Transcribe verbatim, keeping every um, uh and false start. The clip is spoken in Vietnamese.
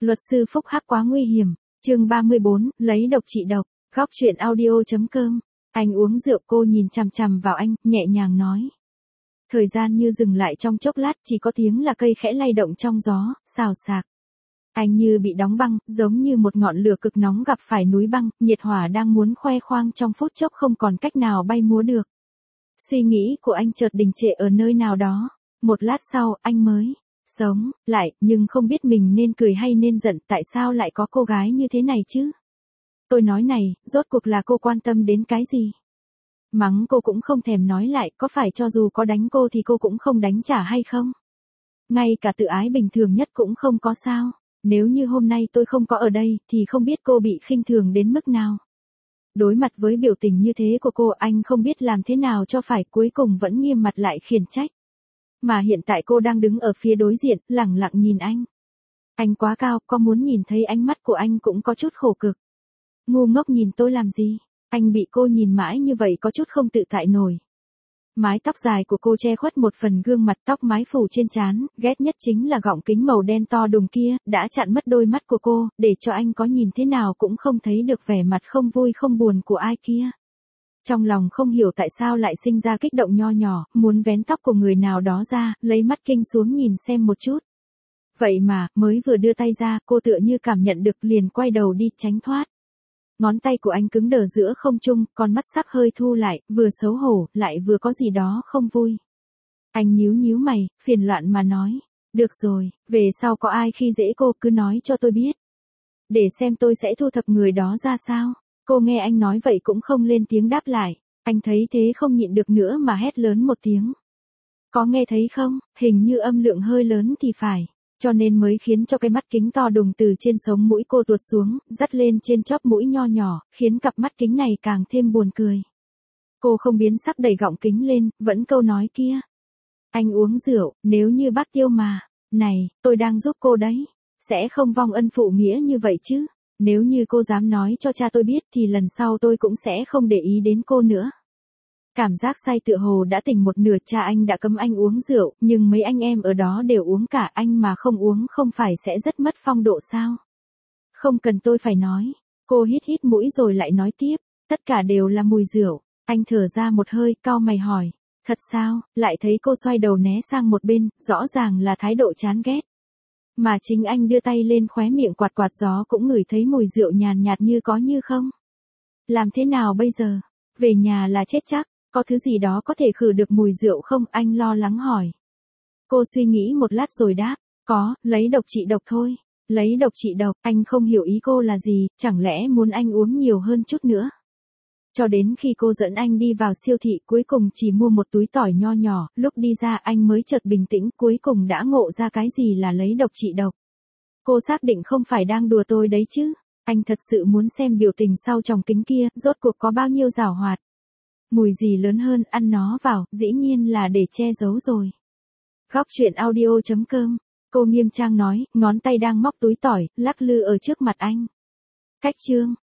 Luật sư phúc hắc quá nguy hiểm. Chương ba mươi bốn, lấy độc trị độc. Góc truyện audio.com. Anh uống rượu, cô nhìn chằm chằm vào anh, nhẹ nhàng nói. Thời gian như dừng lại trong chốc lát, chỉ có tiếng là cây khẽ lay động trong gió, xào xạc. Anh như bị đóng băng, giống như một ngọn lửa cực nóng gặp phải núi băng, nhiệt hỏa đang muốn khoe khoang trong phút chốc không còn cách nào bay múa được. Suy nghĩ của anh chợt đình trệ ở nơi nào đó. Một lát sau, anh mới sống lại, nhưng không biết mình nên cười hay nên giận, tại sao lại có cô gái như thế này chứ? Tôi nói này, rốt cuộc là cô quan tâm đến cái gì? Mắng cô cũng không thèm nói lại, có phải cho dù có đánh cô thì cô cũng không đánh trả hay không? Ngay cả tự ái bình thường nhất cũng không có sao? Nếu như hôm nay tôi không có ở đây, thì không biết cô bị khinh thường đến mức nào. Đối mặt với biểu tình như thế của cô, anh không biết làm thế nào cho phải, cuối cùng vẫn nghiêm mặt lại khiển trách. Mà hiện tại cô đang đứng ở phía đối diện, lẳng lặng nhìn anh. Anh quá cao, có muốn nhìn thấy ánh mắt của anh cũng có chút khổ cực. Ngu ngốc nhìn tôi làm gì? Anh bị cô nhìn mãi như vậy có chút không tự tại nổi. Mái tóc dài của cô che khuất một phần gương mặt, tóc mái phủ trên trán, ghét nhất chính là gọng kính màu đen to đùng kia, đã chặn mất đôi mắt của cô, để cho anh có nhìn thế nào cũng không thấy được vẻ mặt không vui không buồn của ai kia. Trong lòng không hiểu tại sao lại sinh ra kích động nho nhỏ, muốn vén tóc của người nào đó ra, lấy mắt kinh xuống nhìn xem một chút. Vậy mà, mới vừa đưa tay ra, cô tựa như cảm nhận được liền quay đầu đi tránh thoát. Ngón tay của anh cứng đờ giữa không trung, con mắt sắp hơi thu lại, vừa xấu hổ, lại vừa có gì đó không vui. Anh nhíu nhíu mày, phiền loạn mà nói. Được rồi, về sau có ai khi dễ cô cứ nói cho tôi biết. Để xem tôi sẽ thu thập người đó ra sao. Cô nghe anh nói vậy cũng không lên tiếng đáp lại. Anh thấy thế không nhịn được nữa mà hét lớn một tiếng. Có nghe thấy không, hình như âm lượng hơi lớn thì phải. Cho nên mới khiến cho cái mắt kính to đùng từ trên sống mũi cô tuột xuống, dắt lên trên chóp mũi nho nhỏ, khiến cặp mắt kính này càng thêm buồn cười. Cô không biến sắc đẩy gọng kính lên, vẫn câu nói kia. Anh uống rượu, nếu như bác Tiêu mà. Này, tôi đang giúp cô đấy. Sẽ không vong ân phụ nghĩa như vậy chứ. Nếu như cô dám nói cho cha tôi biết thì lần sau tôi cũng sẽ không để ý đến cô nữa. Cảm giác say tựa hồ đã tỉnh một nửa, cha anh đã cấm anh uống rượu, nhưng mấy anh em ở đó đều uống cả, anh mà không uống không phải sẽ rất mất phong độ sao? Không cần tôi phải nói. Cô hít hít mũi rồi lại nói tiếp, tất cả đều là mùi rượu. Anh thở ra một hơi, cau mày hỏi, thật sao? Lại thấy cô xoay đầu né sang một bên, rõ ràng là thái độ chán ghét. Mà chính anh đưa tay lên khóe miệng quạt quạt gió cũng ngửi thấy mùi rượu nhàn nhạt như có như không. Làm thế nào bây giờ? Về nhà là chết chắc. Có thứ gì đó có thể khử được mùi rượu không? Anh lo lắng hỏi. Cô suy nghĩ một lát rồi đáp. Có, lấy độc trị độc thôi. Lấy độc trị độc, anh không hiểu ý cô là gì, chẳng lẽ muốn anh uống nhiều hơn chút nữa. Cho đến khi cô dẫn anh đi vào siêu thị, cuối cùng chỉ mua một túi tỏi nho nhỏ, lúc đi ra anh mới chợt bình tĩnh, cuối cùng đã ngộ ra cái gì là lấy độc trị độc. Cô xác định không phải đang đùa tôi đấy chứ. Anh thật sự muốn xem biểu tình sau tròng kính kia, rốt cuộc có bao nhiêu giảo hoạt. Mùi gì lớn hơn, ăn nó vào, dĩ nhiên là để che giấu rồi. Góc truyện audio.com. Cô nghiêm trang nói, ngón tay đang móc túi tỏi, lắc lư ở trước mặt anh. Cách chương.